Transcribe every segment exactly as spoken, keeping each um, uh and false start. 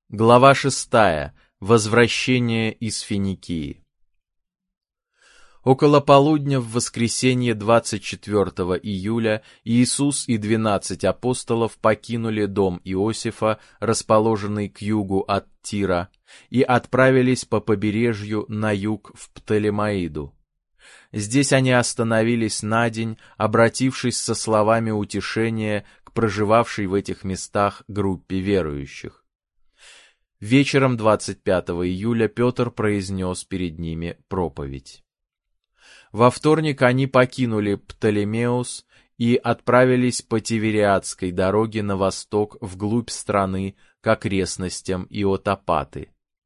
Глава шестая. Возвращение из Финикии. Около полудня в воскресенье двадцать четвёртого июля Иисус и двенадцать апостолов покинули дом Иосифа, расположенный к югу от Тира, и отправились по побережью на юг в Птолемаиду. Здесь они остановились на день, обратившись со словами утешения к проживавшей в этих местах группе верующих. Вечером двадцать пятого июля Петр произнес перед ними проповедь. Во вторник они покинули Птолемеус и отправились по Тивериадской дороге на восток вглубь страны к окрестностям Иотопаты.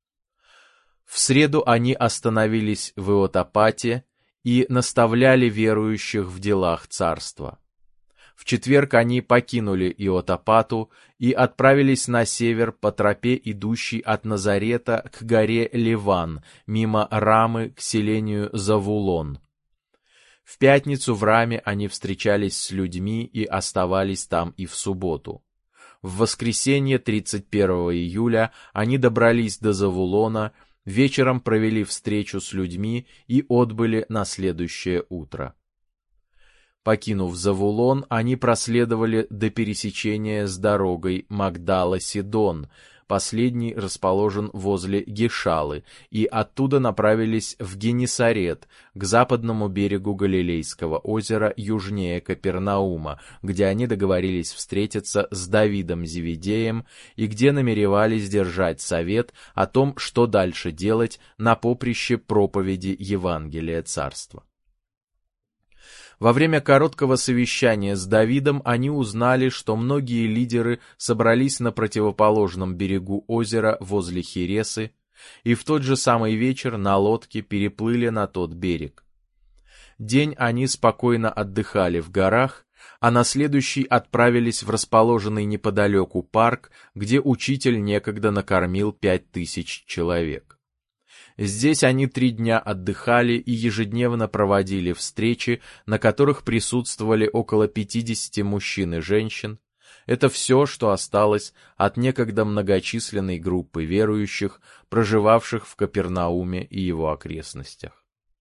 В среду они остановились в Иотопате и наставляли верующих в делах царства. В четверг они покинули Иотопату и отправились на север по тропе, идущей от Назарета к горе Ливан, мимо Рамы к селению Завулон. В пятницу в Раме они встречались с людьми и оставались там и в субботу. В воскресенье тридцать первого июля они добрались до Завулона, вечером провели встречу с людьми и отбыли на следующее утро. Покинув Завулон, они проследовали до пересечения с дорогой Магдала-Сидон, последний расположен возле Гишалы, и оттуда направились в Генесарет, к западному берегу Галилейского озера, южнее Капернаума, где они договорились встретиться с Давидом Зеведеем и где намеревались держать совет о том, что дальше делать на поприще проповеди Евангелия Царства. Во время короткого совещания с Давидом они узнали, что многие лидеры собрались на противоположном берегу озера возле Хересы, и в тот же самый вечер на лодке переплыли на тот берег. День они спокойно отдыхали в горах, а на следующий отправились в расположенный неподалеку парк, где учитель некогда накормил пять тысяч человек. Здесь они три дня отдыхали и ежедневно проводили встречи, на которых присутствовали около пятидесяти мужчин и женщин. Это все, что осталось от некогда многочисленной группы верующих, проживавших в Капернауме и его окрестностях.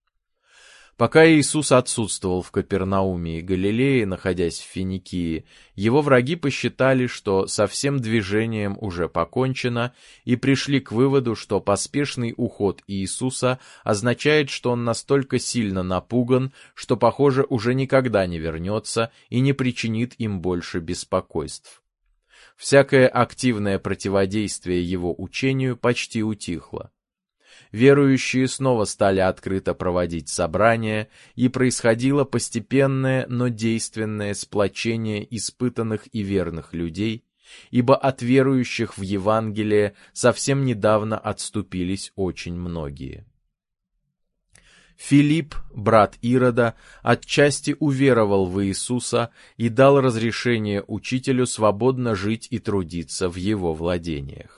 Пока Иисус отсутствовал в Капернауме и Галилее, находясь в Финикии, его враги посчитали, что со всем движением уже покончено, и пришли к выводу, что поспешный уход Иисуса означает, что он настолько сильно напуган, что, похоже, уже никогда не вернется и не причинит им больше беспокойств. Всякое активное противодействие его учению почти утихло. Верующие снова стали открыто проводить собрания, и происходило постепенное, но действенное сплочение испытанных и верных людей, ибо от верующих в Евангелие совсем недавно отступились очень многие. Филипп, брат Ирода, отчасти уверовал в Иисуса и дал разрешение учителю свободно жить и трудиться в его владениях.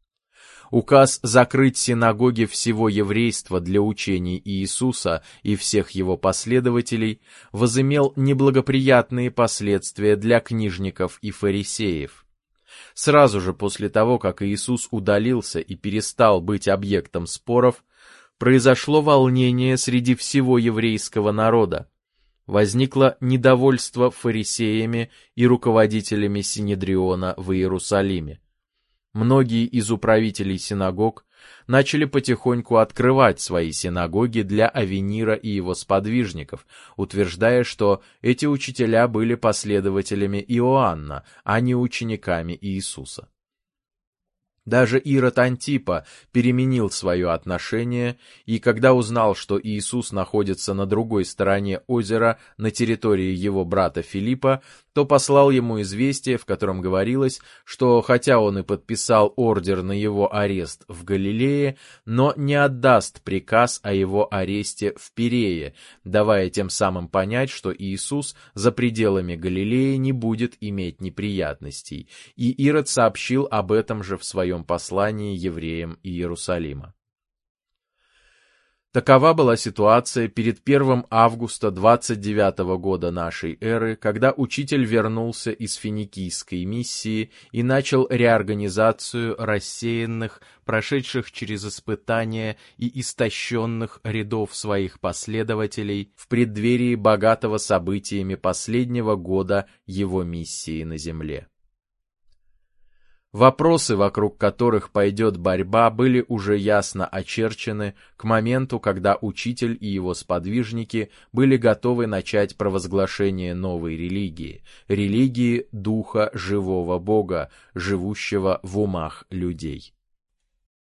Указ закрыть синагоги всего еврейства для учений Иисуса и всех его последователей возымел неблагоприятные последствия для книжников и фарисеев. Сразу же после того, как Иисус удалился и перестал быть объектом споров, произошло волнение среди всего еврейского народа. Возникло недовольство фарисеями и руководителями Синедриона в Иерусалиме. Многие из управителей синагог начали потихоньку открывать свои синагоги для Авенира и его сподвижников, утверждая, что эти учителя были последователями Иоанна, а не учениками Иисуса. Даже Ирод Антипа переменил свое отношение, и когда узнал, что Иисус находится на другой стороне озера, на территории его брата Филиппа, то послал ему известие, в котором говорилось, что хотя он и подписал ордер на его арест в Галилее, но не отдаст приказ о его аресте в Пирее, давая тем самым понять, что Иисус за пределами Галилеи не будет иметь неприятностей, и Ирод сообщил об этом же в своем послании евреям Иерусалима. Такова была ситуация перед первым августа двадцать девятого года нашей эры, когда учитель вернулся из финикийской миссии и начал реорганизацию рассеянных, прошедших через испытания и истощенных рядов своих последователей в преддверии богатого событиями последнего года его миссии на земле. Вопросы, вокруг которых пойдет борьба, были уже ясно очерчены к моменту, когда учитель и его сподвижники были готовы начать провозглашение новой религии, религии Духа Живого Бога, живущего в умах людей.